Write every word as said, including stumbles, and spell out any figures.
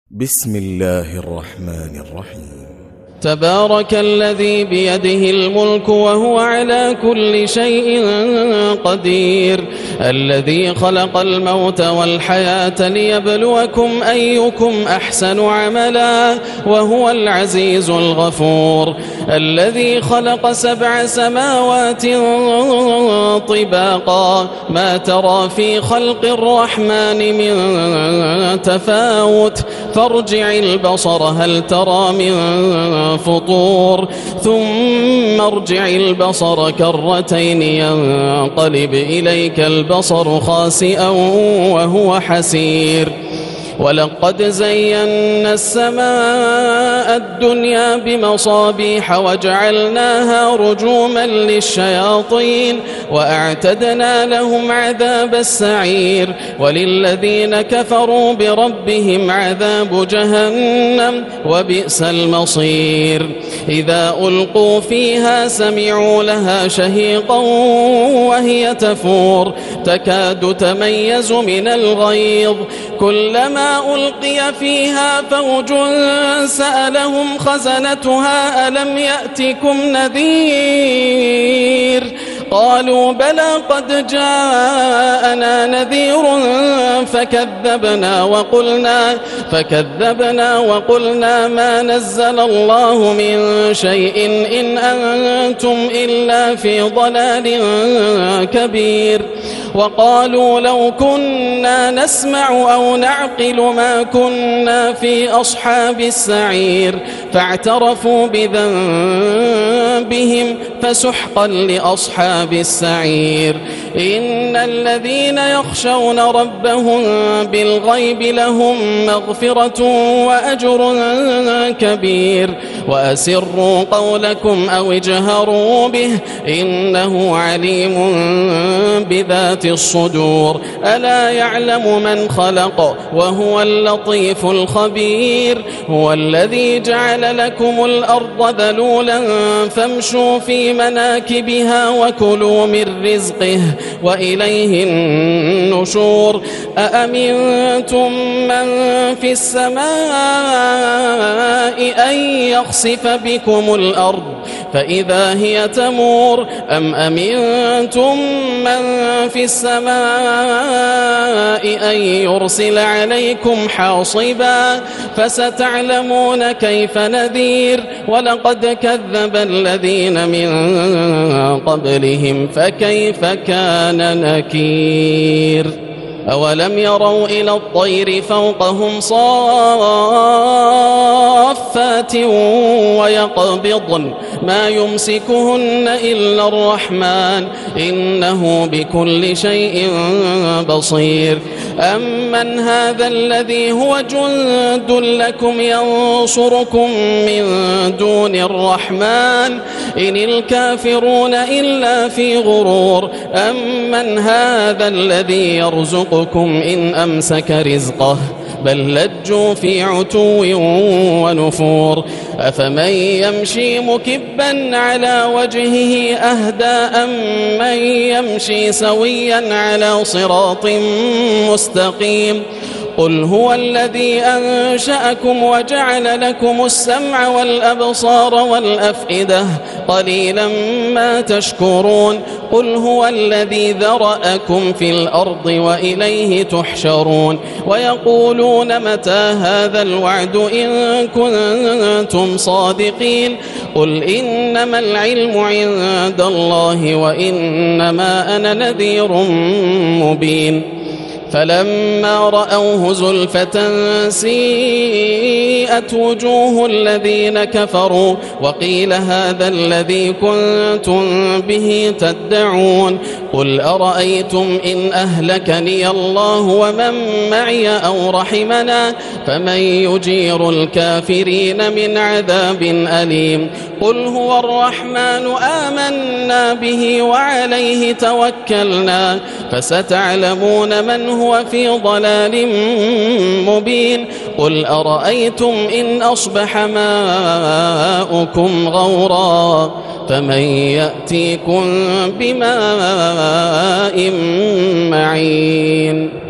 بسم الله الرحمن الرحيم. تبارك الذي بيده الملك وهو على كل شيء قدير، الذي خلق الموت والحياة ليبلوكم أيكم أحسن عملا وهو العزيز الغفور، الذي خلق سبع سماوات طباقا ما ترى في خلق الرحمن من تفاوت فارجع البصر هل ترى من فطور ثم ارجع البصر كرتين ينقلب إليك البصر خاسئا وهو حسير. ولقد زينا السماء الدنيا بمصابيح وجعلناها رجوما للشياطين وأعتدنا لهم عذاب السعير، وللذين كفروا بربهم عذاب جهنم وبئس المصير. إذا ألقوا فيها سمعوا لها شهيقا وهي تفور تكاد تميز من الغيظ، كلما ألقي فيها فوج سألهم خزنتها ألم يأتكم نذير؟ قالوا بلى قد جاءنا نذير فكذبنا وقلنا فكذبنا وقلنا ما نزل الله من شيء إن أنتم إلا في ضلال كبير. وقالوا لو كنا نسمع أو نعقل ما كنا في أصحاب السعير، فاعترفوا بذنبهم فسحقا لأصحاب السعير. إن الذين يخشون ربهم بالغيب لهم مغفرة وأجر كبير. وأسروا قولكم أو اجهروا به إنه عليم بذات الصدور. ألا يعلم من خلق وهو اللطيف الخبير. هو الذي جعل لكم الأرض ذلولا فامشوا في مناكبها وكلوا من رزقه وإليه النشور. أأمنتم من في السماء أن يخسف بكم الأرض فإذا هي تمور، أم أمنتم من في السماء أن يرسل عليكم حاصبا فستعلمون كيف نذير. ولقد كذب الذين من قبلهم فكيف كان نكير. أولم يروا إلى الطير فوقهم صافات ويقبضن ما يمسكهن إلا الرحمن إنه بكل شيء بصير. أمن هذا الذي هو جند لكم ينصركم من دون الرحمن إن الكافرون إلا في غرور. أمن هذا الذي يرزقكم إن أمسك رزقه بل لجوا في عتو ونفور. أفمن يمشي مكبا على وجهه أهدى أم من يمشي سويا على صراط مستقيم؟ قل هو الذي أنشأكم وجعل لكم السمع والأبصار والأفئدة قليلا ما تشكرون. قل هو الذي ذرأكم في الأرض وإليه تحشرون. ويقولون متى هذا الوعد إن كنتم صادقين؟ قل إنما العلم عند الله وإنما أنا نذير مبين. فلما رأوه زلفة سيئت وجوه الذين كفروا وقيل هذا الذي كنتم به تدعون. قل أرأيتم إن أهلكني الله ومن معي أو رحمنا فمن يجير الكافرين من عذاب أليم. قل هو الرحمن آمنا به وعليه توكلنا فستعلمون من هو في ضلال مبين. قل أرأيتم إن أصبح ماؤكم غورا فمن يأتيكم بماء معين.